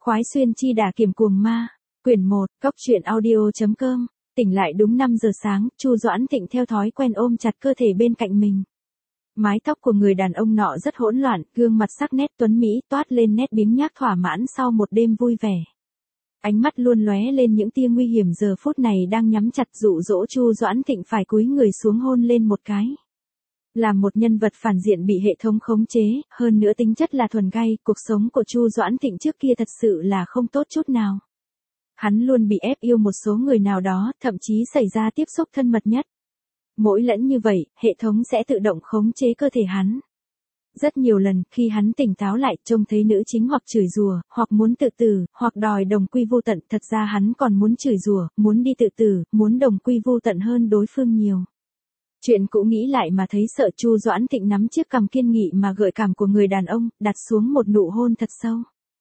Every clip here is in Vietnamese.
Khoái xuyên chi đà kiểm cuồng ma, quyển 1, Cốc truyện audio.com. Tỉnh lại đúng 5 giờ sáng, Chu Doãn Thịnh theo thói quen ôm chặt cơ thể bên cạnh mình. Mái tóc của người đàn ông nọ rất hỗn loạn, gương mặt sắc nét tuấn mỹ toát lên nét biếng nhác thỏa mãn sau một đêm vui vẻ. Ánh mắt luôn lóe lên những tia nguy hiểm giờ phút này đang nhắm chặt dụ dỗ Chu Doãn Thịnh phải cúi người xuống hôn lên một cái. Là một nhân vật phản diện bị hệ thống khống chế, hơn nữa tính chất là thuần gay, cuộc sống của Chu Doãn Thịnh trước kia thật sự là không tốt chút nào. Hắn luôn bị ép yêu một số người nào đó, thậm chí xảy ra tiếp xúc thân mật nhất. Mỗi lần như vậy, hệ thống sẽ tự động khống chế cơ thể hắn. Rất nhiều lần, khi hắn tỉnh táo lại, trông thấy nữ chính hoặc chửi rủa, hoặc muốn tự tử, hoặc đòi đồng quy vô tận, thật ra hắn còn muốn chửi rủa, muốn đi tự tử, muốn đồng quy vô tận hơn đối phương nhiều. Chuyện cũ nghĩ lại mà thấy sợ. Chu Doãn Thịnh nắm chiếc cằm kiên nghị mà gợi cảm của người đàn ông, đặt xuống một nụ hôn thật sâu.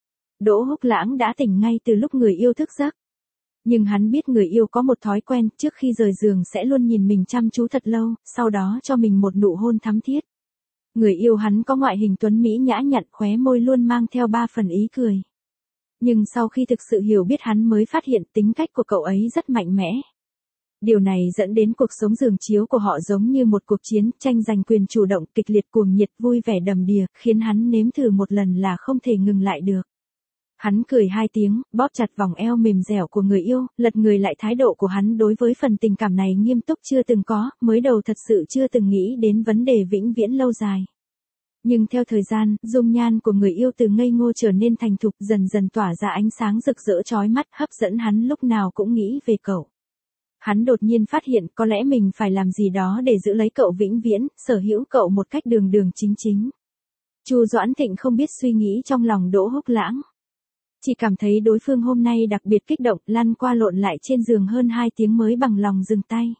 Đỗ Húc Lãng đã tỉnh ngay từ lúc người yêu thức giấc. Nhưng hắn biết người yêu có một thói quen, trước khi rời giường sẽ luôn nhìn mình chăm chú thật lâu, sau đó cho mình một nụ hôn thắm thiết. Người yêu hắn có ngoại hình tuấn mỹ nhã nhặn, khóe môi luôn mang theo 3 phần ý cười. Nhưng sau khi thực sự hiểu biết hắn mới phát hiện tính cách của cậu ấy rất mạnh mẽ. Điều này dẫn đến cuộc sống giường chiếu của họ giống như một cuộc chiến, tranh giành quyền chủ động, kịch liệt cuồng nhiệt, vui vẻ đầm đìa, khiến hắn nếm thử một lần là không thể ngừng lại được. Hắn cười 2 tiếng, bóp chặt vòng eo mềm dẻo của người yêu, lật người lại. Thái độ của hắn đối với phần tình cảm này nghiêm túc chưa từng có, mới đầu thật sự chưa từng nghĩ đến vấn đề vĩnh viễn lâu dài. Nhưng theo thời gian, dung nhan của người yêu từ ngây ngô trở nên thành thục, dần dần tỏa ra ánh sáng rực rỡ chói mắt, hấp dẫn hắn lúc nào cũng nghĩ về cậu. Hắn đột nhiên phát hiện có lẽ mình phải làm gì đó để giữ lấy cậu vĩnh viễn, sở hữu cậu một cách đường đường chính chính. Chu Doãn Thịnh không biết suy nghĩ trong lòng Đỗ Húc Lãng. Chỉ cảm thấy đối phương hôm nay đặc biệt kích động, lăn qua lộn lại trên giường hơn 2 tiếng mới bằng lòng dừng tay.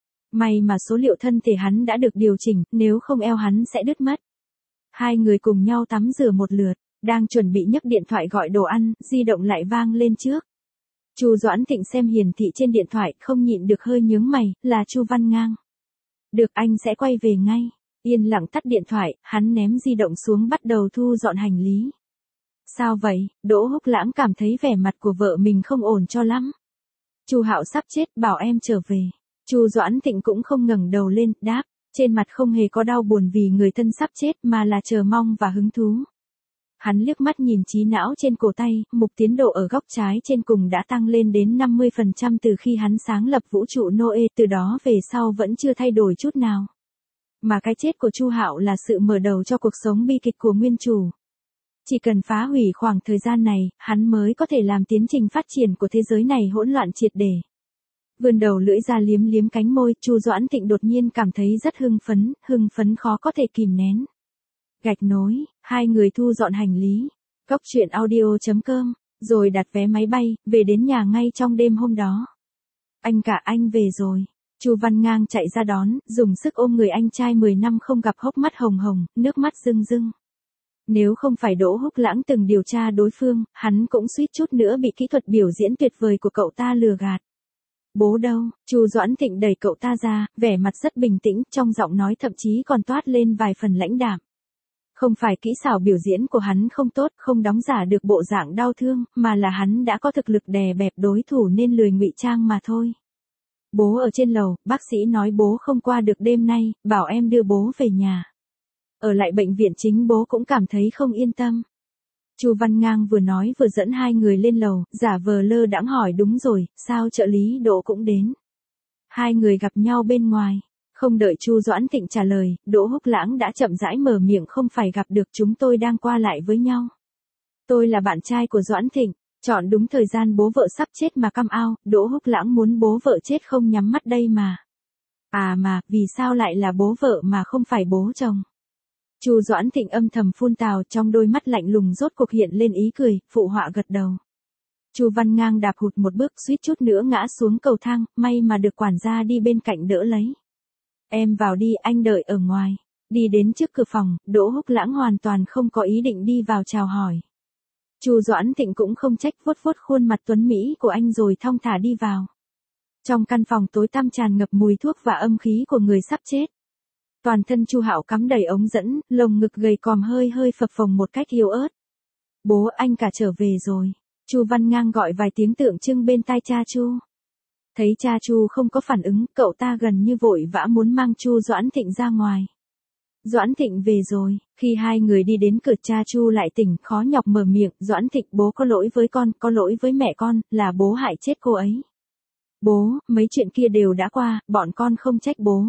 May mà số liệu thân thể hắn đã được điều chỉnh, nếu không eo hắn sẽ đứt mất. Hai người cùng nhau tắm rửa một lượt, đang chuẩn bị nhấc điện thoại gọi đồ ăn, di động lại vang lên trước. Chu Doãn Thịnh xem hiển thị trên điện thoại, không nhịn được hơi nhướng mày, là Chu Văn Ngang. Được, anh sẽ quay về ngay. Yên lặng tắt điện thoại, hắn ném di động xuống bắt đầu thu dọn hành lý. Sao vậy? Đỗ Húc Lãng cảm thấy vẻ mặt của vợ mình không ổn cho lắm. Chu Hạo sắp chết, bảo em trở về. Chu Doãn Thịnh cũng không ngẩng đầu lên, đáp, trên mặt không hề có đau buồn vì người thân sắp chết mà là chờ mong và hứng thú. Hắn liếc mắt nhìn trí não trên cổ tay, mục tiến độ ở góc trái trên cùng đã tăng lên đến 50% từ khi hắn sáng lập vũ trụ Noe, từ đó về sau vẫn chưa thay đổi chút nào. Mà cái chết của Chu Hạo là sự mở đầu cho cuộc sống bi kịch của nguyên chủ. Chỉ cần phá hủy khoảng thời gian này, hắn mới có thể làm tiến trình phát triển của thế giới này hỗn loạn triệt để. Vươn đầu lưỡi ra liếm liếm cánh môi, Chu Doãn Thịnh đột nhiên cảm thấy rất hưng phấn khó có thể kìm nén. Gạch nối, hai người thu dọn hành lý, Cốc truyện audio.com, rồi đặt vé máy bay, về đến nhà ngay trong đêm hôm đó. Anh cả, anh về rồi. Chu Văn Ngang chạy ra đón, dùng sức ôm người anh trai 10 năm không gặp, hốc mắt hồng hồng, nước mắt rưng rưng. Nếu không phải Đỗ Húc Lãng từng điều tra đối phương, hắn cũng suýt chút nữa bị kỹ thuật biểu diễn tuyệt vời của cậu ta lừa gạt. Bố đâu? Chu Doãn Thịnh đẩy cậu ta ra, vẻ mặt rất bình tĩnh, trong giọng nói thậm chí còn toát lên vài phần lãnh đạm. Không phải kỹ xảo biểu diễn của hắn không tốt, không đóng giả được bộ dạng đau thương, mà là hắn đã có thực lực đè bẹp đối thủ nên lười ngụy trang mà thôi. Bố ở trên lầu, bác sĩ nói bố không qua được đêm nay, bảo em đưa bố về nhà. Ở lại bệnh viện chính bố cũng cảm thấy không yên tâm. Chu Văn Ngang vừa nói vừa dẫn hai người lên lầu, giả vờ lơ đãng hỏi, đúng rồi, sao trợ lý Đỗ cũng đến? Hai người gặp nhau bên ngoài. Không đợi Chu Doãn Thịnh trả lời, Đỗ Húc Lãng đã chậm rãi mở miệng, không phải gặp được, chúng tôi đang qua lại với nhau. Tôi là bạn trai của Doãn Thịnh, chọn đúng thời gian bố vợ sắp chết mà căm ao, Đỗ Húc Lãng muốn bố vợ chết không nhắm mắt đây mà. À mà, vì sao lại là bố vợ mà không phải bố chồng? Chu Doãn Thịnh âm thầm phun tào, trong đôi mắt lạnh lùng rốt cuộc hiện lên ý cười, phụ họa gật đầu. Chu Văn Ngang đạp hụt một bước, suýt chút nữa ngã xuống cầu thang, may mà được quản gia đi bên cạnh đỡ lấy. Em vào đi, anh đợi ở ngoài. Đi đến trước cửa phòng, Đỗ Húc Lãng hoàn toàn không có ý định đi vào chào hỏi. Chu Doãn Thịnh cũng không trách, vuốt vuốt khuôn mặt tuấn mỹ của anh rồi thong thả đi vào. Trong căn phòng tối tăm tràn ngập mùi thuốc và âm khí của người sắp chết. Toàn thân Chu Hạo cắm đầy ống dẫn, lồng ngực gầy còm hơi phập phồng một cách yếu ớt. Bố, anh cả trở về rồi. Chu Văn Ngang gọi vài tiếng tượng trưng bên tai cha Chu. Thấy cha Chu không có phản ứng, cậu ta gần như vội vã muốn mang Chu Doãn Thịnh ra ngoài. Doãn Thịnh về rồi, khi hai người đi đến cửa cha Chu lại tỉnh, khó nhọc mở miệng, Doãn Thịnh bố có lỗi với con, có lỗi với mẹ con, là bố hại chết cô ấy. Bố, mấy chuyện kia đều đã qua, bọn con không trách bố.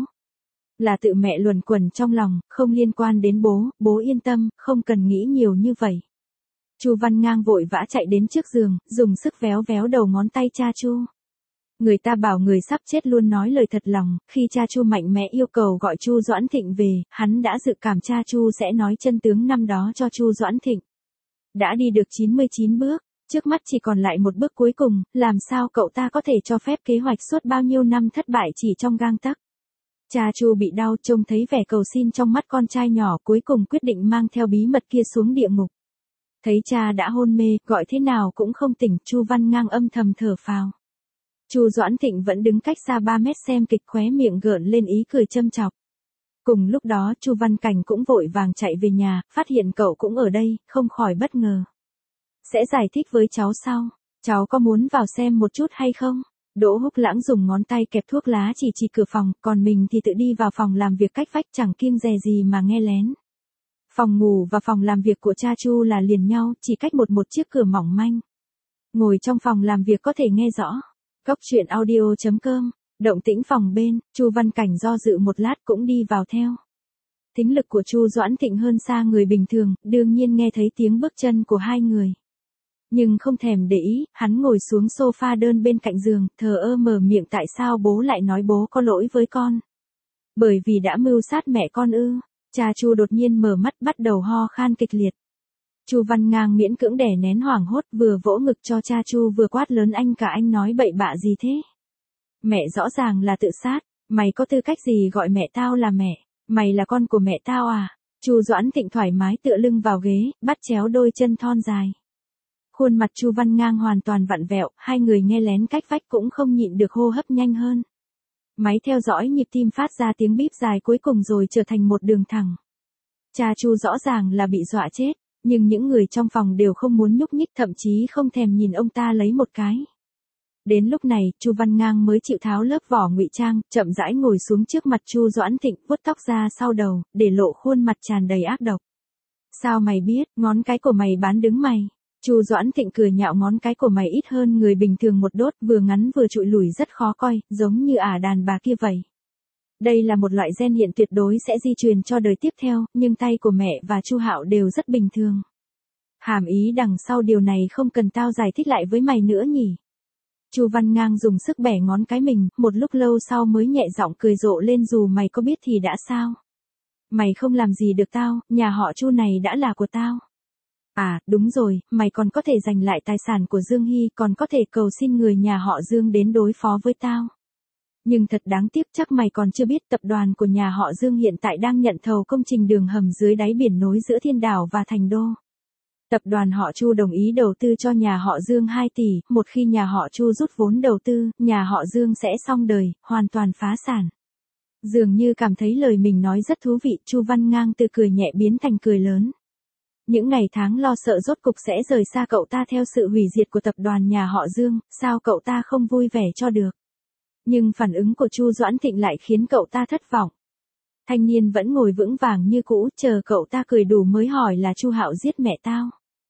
Là tự mẹ luẩn quẩn trong lòng, không liên quan đến bố, bố yên tâm, không cần nghĩ nhiều như vậy. Chu Văn Ngang vội vã chạy đến trước giường, dùng sức véo véo đầu ngón tay cha Chu. Người ta bảo người sắp chết luôn nói lời thật lòng, khi cha Chu mạnh mẽ yêu cầu gọi Chu Doãn Thịnh về, hắn đã dự cảm cha Chu sẽ nói chân tướng năm đó cho Chu Doãn Thịnh. Đã đi được 99 bước, trước mắt chỉ còn lại một bước cuối cùng, làm sao cậu ta có thể cho phép kế hoạch suốt bao nhiêu năm thất bại chỉ trong gang tấc. Cha Chu bị đau, trông thấy vẻ cầu xin trong mắt con trai nhỏ, cuối cùng quyết định mang theo bí mật kia xuống địa ngục. Thấy cha đã hôn mê, gọi thế nào cũng không tỉnh, Chu Văn Ngang âm thầm thở phào. Chu Doãn Thịnh vẫn đứng cách xa 3 mét xem kịch, khóe miệng gợn lên ý cười châm chọc. Cùng lúc đó Chu Văn Cảnh cũng vội vàng chạy về nhà, phát hiện cậu cũng ở đây, không khỏi bất ngờ. Sẽ giải thích với cháu sau, cháu có muốn vào xem một chút hay không? Đỗ Húc Lãng dùng ngón tay kẹp thuốc lá chỉ cửa phòng, còn mình thì tự đi vào phòng làm việc cách vách, chẳng kiêng dè gì mà nghe lén. Phòng ngủ và phòng làm việc của cha Chu là liền nhau, chỉ cách một chiếc cửa mỏng manh. Ngồi trong phòng làm việc có thể nghe rõ. Cốc truyện audio.com, động tĩnh phòng bên, Chu Văn Cảnh do dự một lát cũng đi vào theo. Thính lực của Chu Doãn Thịnh hơn xa người bình thường, đương nhiên nghe thấy tiếng bước chân của hai người. Nhưng không thèm để ý, hắn ngồi xuống sofa đơn bên cạnh giường, thờ ơ mở miệng, tại sao bố lại nói bố có lỗi với con? Bởi vì đã mưu sát mẹ con ư? Cha Chu đột nhiên mở mắt, bắt đầu ho khan kịch liệt. Chu Văn Ngang miễn cưỡng đè nén hoảng hốt, vừa vỗ ngực cho cha Chu vừa quát lớn, anh cả anh nói bậy bạ gì thế? Mẹ rõ ràng là tự sát, mày có tư cách gì gọi mẹ tao là mẹ? Mày là con của mẹ tao à? Chu Doãn Thịnh thoải mái tựa lưng vào ghế, bắt chéo đôi chân thon dài. Khuôn mặt Chu Văn Ngang hoàn toàn vặn vẹo, hai người nghe lén cách vách cũng không nhịn được hô hấp nhanh hơn. Máy theo dõi nhịp tim phát ra tiếng bíp dài cuối cùng rồi trở thành một đường thẳng. Cha Chu rõ ràng là bị dọa chết, nhưng những người trong phòng đều không muốn nhúc nhích, thậm chí không thèm nhìn ông ta lấy một cái. Đến lúc này, Chu Văn Ngang mới chịu tháo lớp vỏ ngụy trang, chậm rãi ngồi xuống trước mặt Chu Doãn Thịnh, vuốt tóc ra sau đầu, để lộ khuôn mặt tràn đầy ác độc. Sao mày biết, ngón cái của mày bán đứng mày? Chu Doãn Thịnh cười nhạo, ngón cái của mày ít hơn người bình thường một đốt, vừa ngắn vừa trụi lủi rất khó coi, giống như ả đàn bà kia vậy. Đây là một loại gen hiện tuyệt đối sẽ di truyền cho đời tiếp theo, nhưng tay của mẹ và Chu Hạo đều rất bình thường. Hàm ý đằng sau điều này không cần tao giải thích lại với mày nữa nhỉ? Chu Văn Ngang dùng sức bẻ ngón cái mình, một lúc lâu sau mới nhẹ giọng cười rộ lên, dù mày có biết thì đã sao? Mày không làm gì được tao, nhà họ Chu này đã là của tao. À, đúng rồi, mày còn có thể giành lại tài sản của Dương Hy, còn có thể cầu xin người nhà họ Dương đến đối phó với tao. Nhưng thật đáng tiếc, chắc mày còn chưa biết tập đoàn của nhà họ Dương hiện tại đang nhận thầu công trình đường hầm dưới đáy biển nối giữa Thiên Đảo và Thành Đô. Tập đoàn họ Chu đồng ý đầu tư cho nhà họ Dương 2 tỷ, một khi nhà họ Chu rút vốn đầu tư, nhà họ Dương sẽ xong đời, hoàn toàn phá sản. Dường như cảm thấy lời mình nói rất thú vị, Chu Văn Ngang từ cười nhẹ biến thành cười lớn. Những ngày tháng lo sợ rốt cục sẽ rời xa cậu ta theo sự hủy diệt của tập đoàn nhà họ Dương, sao cậu ta không vui vẻ cho được? Nhưng phản ứng của Chu Doãn Thịnh lại khiến cậu ta thất vọng. Thanh niên vẫn ngồi vững vàng như cũ, chờ cậu ta cười đủ mới hỏi, là Chu Hạo giết mẹ tao.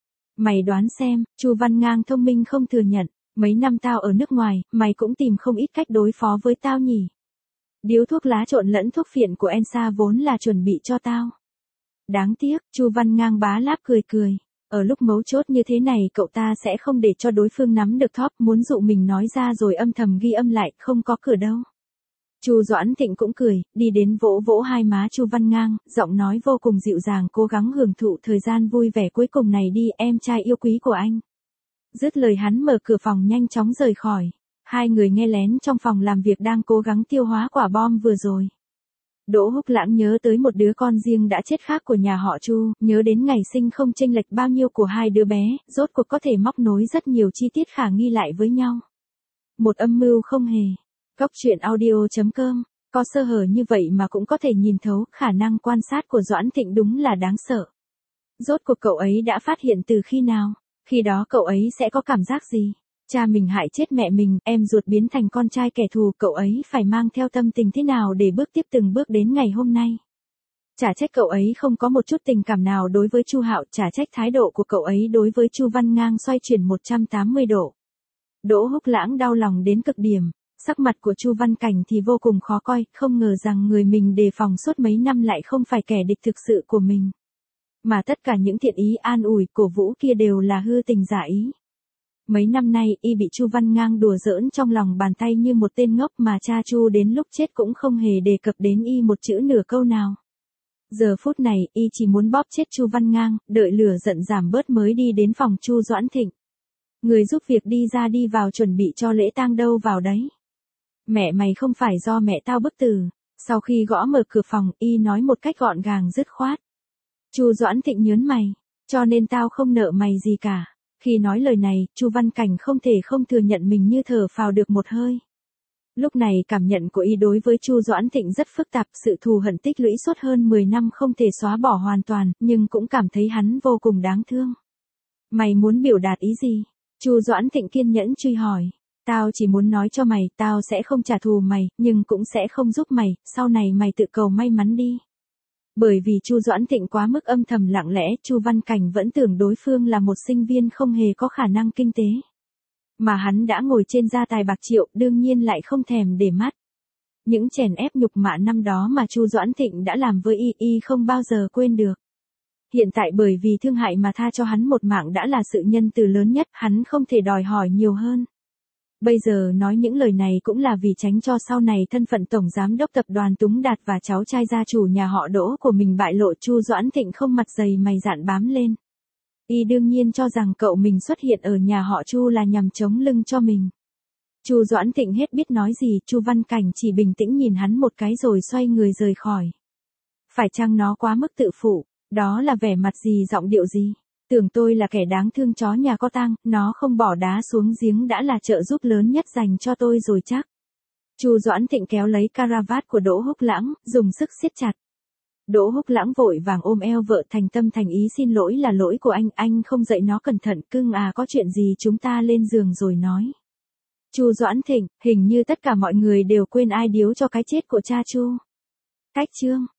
Mày đoán xem, Chu Văn Ngang thông minh không thừa nhận, mấy năm tao ở nước ngoài, mày cũng tìm không ít cách đối phó với tao nhỉ. Điếu thuốc lá trộn lẫn thuốc phiện của Ensa vốn là chuẩn bị cho tao. Đáng tiếc, Chu Văn Ngang bá láp cười cười. Ở lúc mấu chốt như thế này cậu ta sẽ không để cho đối phương nắm được thóp, muốn dụ mình nói ra rồi âm thầm ghi âm lại, không có cửa đâu. Chu Doãn Thịnh cũng cười, đi đến vỗ vỗ hai má Chu Văn Ngang, giọng nói vô cùng dịu dàng, cố gắng hưởng thụ thời gian vui vẻ cuối cùng này đi, em trai yêu quý của anh. Dứt lời hắn mở cửa phòng nhanh chóng rời khỏi. Hai người nghe lén trong phòng làm việc đang cố gắng tiêu hóa quả bom vừa rồi. Đỗ Húc Lãng nhớ tới một đứa con riêng đã chết khác của nhà họ Chu, nhớ đến ngày sinh không chênh lệch bao nhiêu của hai đứa bé, rốt cuộc có thể móc nối rất nhiều chi tiết khả nghi lại với nhau. Một âm mưu không hề. Cốc truyện audio.com, có sơ hở như vậy mà cũng có thể nhìn thấu, khả năng quan sát của Doãn Thịnh đúng là đáng sợ. Rốt cuộc cậu ấy đã phát hiện từ khi nào? Khi đó cậu ấy sẽ có cảm giác gì? Cha mình hại chết mẹ mình, em ruột biến thành con trai kẻ thù, cậu ấy phải mang theo tâm tình thế nào để bước tiếp từng bước đến ngày hôm nay? Chả trách cậu ấy không có một chút tình cảm nào đối với Chu Hạo, chả trách thái độ của cậu ấy đối với Chu Văn Ngang xoay chuyển 180 độ. Đỗ Húc Lãng đau lòng đến cực điểm, sắc mặt của Chu Văn Cảnh thì vô cùng khó coi, không ngờ rằng người mình đề phòng suốt mấy năm lại không phải kẻ địch thực sự của mình. Mà tất cả những thiện ý an ủi, cổ vũ kia đều là hư tình giả ý. Mấy năm nay y bị Chu Văn Ngang đùa giỡn trong lòng bàn tay như một tên ngốc, mà cha Chu đến lúc chết cũng không hề đề cập đến y một chữ nửa câu nào. Giờ phút này y chỉ muốn bóp chết Chu Văn Ngang, đợi lửa giận giảm bớt mới đi đến phòng Chu Doãn Thịnh. Người giúp việc đi ra đi vào chuẩn bị cho lễ tang đâu vào đấy. Mẹ mày không phải do mẹ tao bức tử. Sau khi gõ mở cửa phòng, y nói một cách gọn gàng dứt khoát. Chu Doãn Thịnh nhớn mày, cho nên tao không nợ mày gì cả. Khi nói lời này, Chu Văn Cảnh không thể không thừa nhận mình như thở phào được một hơi. Lúc này cảm nhận của y đối với Chu Doãn Thịnh rất phức tạp, sự thù hận tích lũy suốt hơn 10 năm không thể xóa bỏ hoàn toàn, nhưng cũng cảm thấy hắn vô cùng đáng thương. Mày muốn biểu đạt ý gì? Chu Doãn Thịnh kiên nhẫn truy hỏi. Tao chỉ muốn nói cho mày, tao sẽ không trả thù mày, nhưng cũng sẽ không giúp mày, sau này mày tự cầu may mắn đi. Bởi vì Chu Doãn Thịnh quá mức âm thầm lặng lẽ, Chu Văn Cảnh vẫn tưởng đối phương là một sinh viên không hề có khả năng kinh tế. Mà hắn đã ngồi trên gia tài bạc triệu, đương nhiên lại không thèm để mắt. Những chèn ép nhục mạ năm đó mà Chu Doãn Thịnh đã làm với y không bao giờ quên được. Hiện tại bởi vì thương hại mà tha cho hắn một mạng đã là sự nhân từ lớn nhất, hắn không thể đòi hỏi nhiều hơn. Bây giờ nói những lời này cũng là vì tránh cho sau này thân phận tổng giám đốc tập đoàn Túng Đạt và cháu trai gia chủ nhà họ Đỗ của mình bại lộ. Chu Doãn Thịnh không mặt dày mày dạn bám lên. Y đương nhiên cho rằng cậu mình xuất hiện ở nhà họ Chu là nhằm chống lưng cho mình. Chu Doãn Thịnh hết biết nói gì, Chu Văn Cảnh chỉ bình tĩnh nhìn hắn một cái rồi xoay người rời khỏi. Phải chăng nó quá mức tự phụ, đó là vẻ mặt gì, giọng điệu gì? Tưởng tôi là kẻ đáng thương chó nhà có tang, nó không bỏ đá xuống giếng đã là trợ giúp lớn nhất dành cho tôi rồi chắc. Chu Doãn Thịnh kéo lấy caravat của Đỗ Húc Lãng, dùng sức siết chặt. Đỗ Húc Lãng vội vàng ôm eo vợ, thành tâm thành ý xin lỗi, là lỗi của anh không dạy nó cẩn thận, cưng à, có chuyện gì chúng ta lên giường rồi nói. Chu Doãn Thịnh, hình như tất cả mọi người đều quên ai điếu cho cái chết của cha Chu. Cách chương